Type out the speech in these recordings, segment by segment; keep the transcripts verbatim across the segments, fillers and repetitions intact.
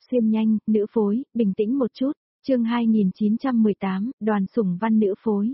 Xuyên nhanh, nữ phối, bình tĩnh một chút, chương hai nghìn chín trăm mười tám, Đoàn Sủng Văn nữ phối.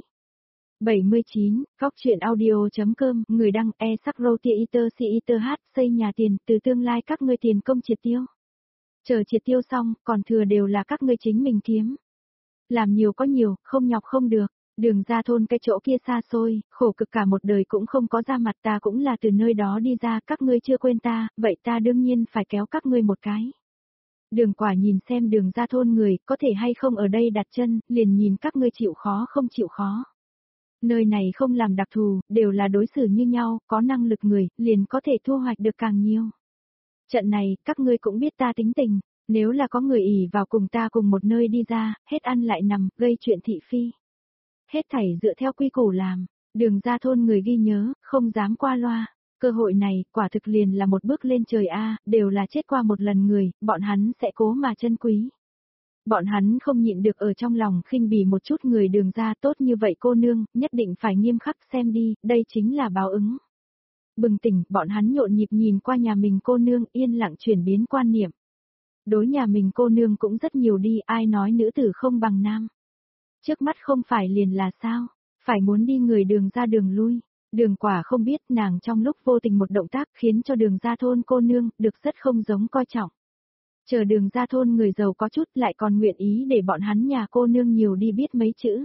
bảy mươi chín, góc truyện audio.com, người đăng e sắc râu tia iter si iter hát, xây nhà tiền, từ tương lai các ngươi tiền công triệt tiêu. Chờ triệt tiêu xong, còn thừa đều là các ngươi chính mình kiếm. Làm nhiều có nhiều, không nhọc không được, đường ra thôn cái chỗ kia xa xôi, khổ cực cả một đời cũng không có ra mặt, ta cũng là từ nơi đó đi ra, các ngươi chưa quên ta, vậy ta đương nhiên phải kéo các ngươi một cái. Đường Quả nhìn xem đường ra thôn người, có thể hay không ở đây đặt chân, liền nhìn các ngươi chịu khó không chịu khó. Nơi này không làm đặc thù, đều là đối xử như nhau, có năng lực người, liền có thể thu hoạch được càng nhiều. Trận này, các ngươi cũng biết ta tính tình, nếu là có người ỷ vào cùng ta cùng một nơi đi ra, hết ăn lại nằm, gây chuyện thị phi. Hết thảy dựa theo quy củ làm, đường ra thôn người ghi nhớ, không dám qua loa. Cơ hội này, quả thực liền là một bước lên trời a, đều là chết qua một lần người, bọn hắn sẽ cố mà trân quý. Bọn hắn không nhịn được ở trong lòng khinh bỉ một chút người đường ra tốt như vậy cô nương, nhất định phải nghiêm khắc xem đi, đây chính là báo ứng. Bừng tỉnh, bọn hắn nhộn nhịp nhìn qua nhà mình cô nương, yên lặng chuyển biến quan niệm. Đối nhà mình cô nương cũng rất nhiều đi, ai nói nữ tử không bằng nam. Trước mắt không phải liền là sao, phải muốn đi người đường ra đường lui. Đường Quả không biết nàng trong lúc vô tình một động tác khiến cho đường ra thôn cô nương được rất không giống coi trọng. Chờ đường ra thôn người giàu có chút lại còn nguyện ý để bọn hắn nhà cô nương nhiều đi biết mấy chữ.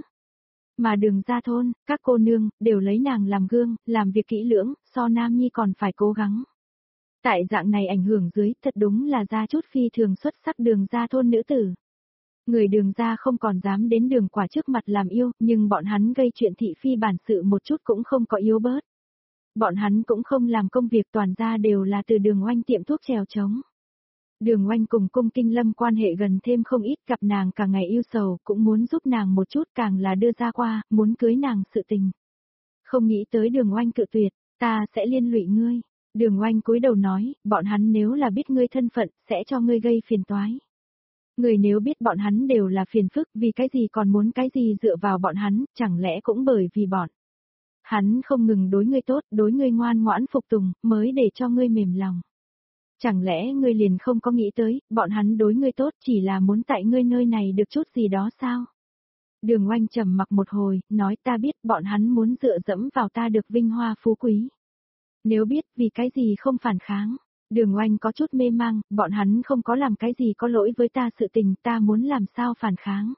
Mà đường ra thôn, các cô nương, đều lấy nàng làm gương, làm việc kỹ lưỡng, so nam nhi còn phải cố gắng. Tại dạng này ảnh hưởng dưới, thật đúng là ra chút phi thường xuất sắc đường ra thôn nữ tử. Người đường ra không còn dám đến đường Quả trước mặt làm yêu, nhưng bọn hắn gây chuyện thị phi bản sự một chút cũng không có yếu bớt. Bọn hắn cũng không làm công việc, toàn ra đều là từ đường oanh tiệm thuốc trèo trống. Đường oanh cùng cung Kinh Lâm quan hệ gần thêm không ít, gặp nàng cả ngày yêu sầu, cũng muốn giúp nàng một chút, càng là đưa ra qua, muốn cưới nàng sự tình. Không nghĩ tới đường oanh cự tuyệt, ta sẽ liên lụy ngươi. Đường oanh cúi đầu nói, bọn hắn nếu là biết ngươi thân phận, sẽ cho ngươi gây phiền toái. Người nếu biết bọn hắn đều là phiền phức, vì cái gì còn muốn cái gì dựa vào bọn hắn, chẳng lẽ cũng bởi vì bọn hắn không ngừng đối ngươi tốt, đối ngươi ngoan ngoãn phục tùng, mới để cho ngươi mềm lòng. Chẳng lẽ ngươi liền không có nghĩ tới, bọn hắn đối ngươi tốt chỉ là muốn tại ngươi nơi này được chút gì đó sao? Đường oanh trầm mặc một hồi, nói ta biết bọn hắn muốn dựa dẫm vào ta được vinh hoa phú quý. Nếu biết vì cái gì không phản kháng. Đường oanh có chút mê mang, bọn hắn không có làm cái gì có lỗi với ta sự tình, ta muốn làm sao phản kháng.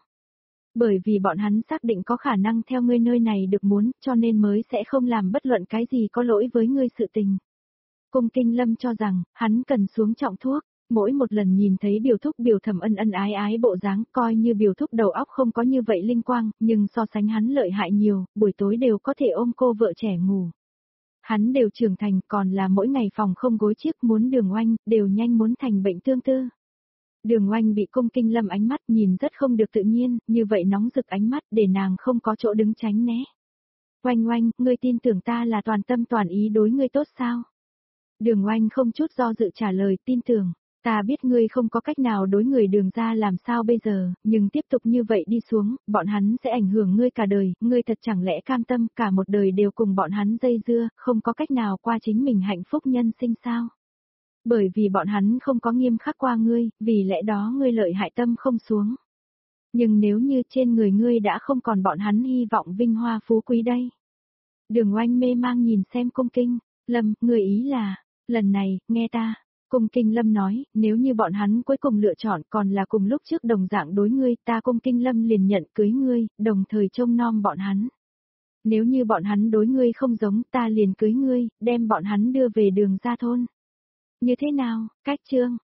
Bởi vì bọn hắn xác định có khả năng theo ngươi nơi này được muốn, cho nên mới sẽ không làm bất luận cái gì có lỗi với ngươi sự tình. Cung Kinh Lâm cho rằng, hắn cần xuống trọng thuốc, mỗi một lần nhìn thấy biểu thúc biểu thẩm ân ân ái ái bộ dáng, coi như biểu thúc đầu óc không có như vậy linh quang, nhưng so sánh hắn lợi hại nhiều, buổi tối đều có thể ôm cô vợ trẻ ngủ. Hắn đều trưởng thành, còn là mỗi ngày phòng không gối chiếc, muốn đường oanh, đều nhanh muốn thành bệnh tương tư. Đường oanh bị Cung Kinh Lâm ánh mắt nhìn rất không được tự nhiên, như vậy nóng rực ánh mắt để nàng không có chỗ đứng tránh né. Oanh oanh, ngươi tin tưởng ta là toàn tâm toàn ý đối ngươi tốt sao? Đường oanh không chút do dự trả lời, tin tưởng. Ta biết ngươi không có cách nào đối người đường ra làm sao bây giờ, nhưng tiếp tục như vậy đi xuống, bọn hắn sẽ ảnh hưởng ngươi cả đời, ngươi thật chẳng lẽ cam tâm cả một đời đều cùng bọn hắn dây dưa, không có cách nào qua chính mình hạnh phúc nhân sinh sao? Bởi vì bọn hắn không có nghiêm khắc qua ngươi, vì lẽ đó ngươi lợi hại tâm không xuống. Nhưng nếu như trên người ngươi đã không còn bọn hắn hy vọng vinh hoa phú quý đây. Đường oanh mê mang nhìn xem Cung Kinh Lâm, ngươi ý là, lần này, nghe ta. Cung Kinh Lâm nói, nếu như bọn hắn cuối cùng lựa chọn còn là cùng lúc trước đồng dạng đối ngươi, ta Cung Kinh Lâm liền nhận cưới ngươi, đồng thời trông nom bọn hắn. Nếu như bọn hắn đối ngươi không giống, ta liền cưới ngươi, đem bọn hắn đưa về đường ra thôn. Như thế nào, cách chương,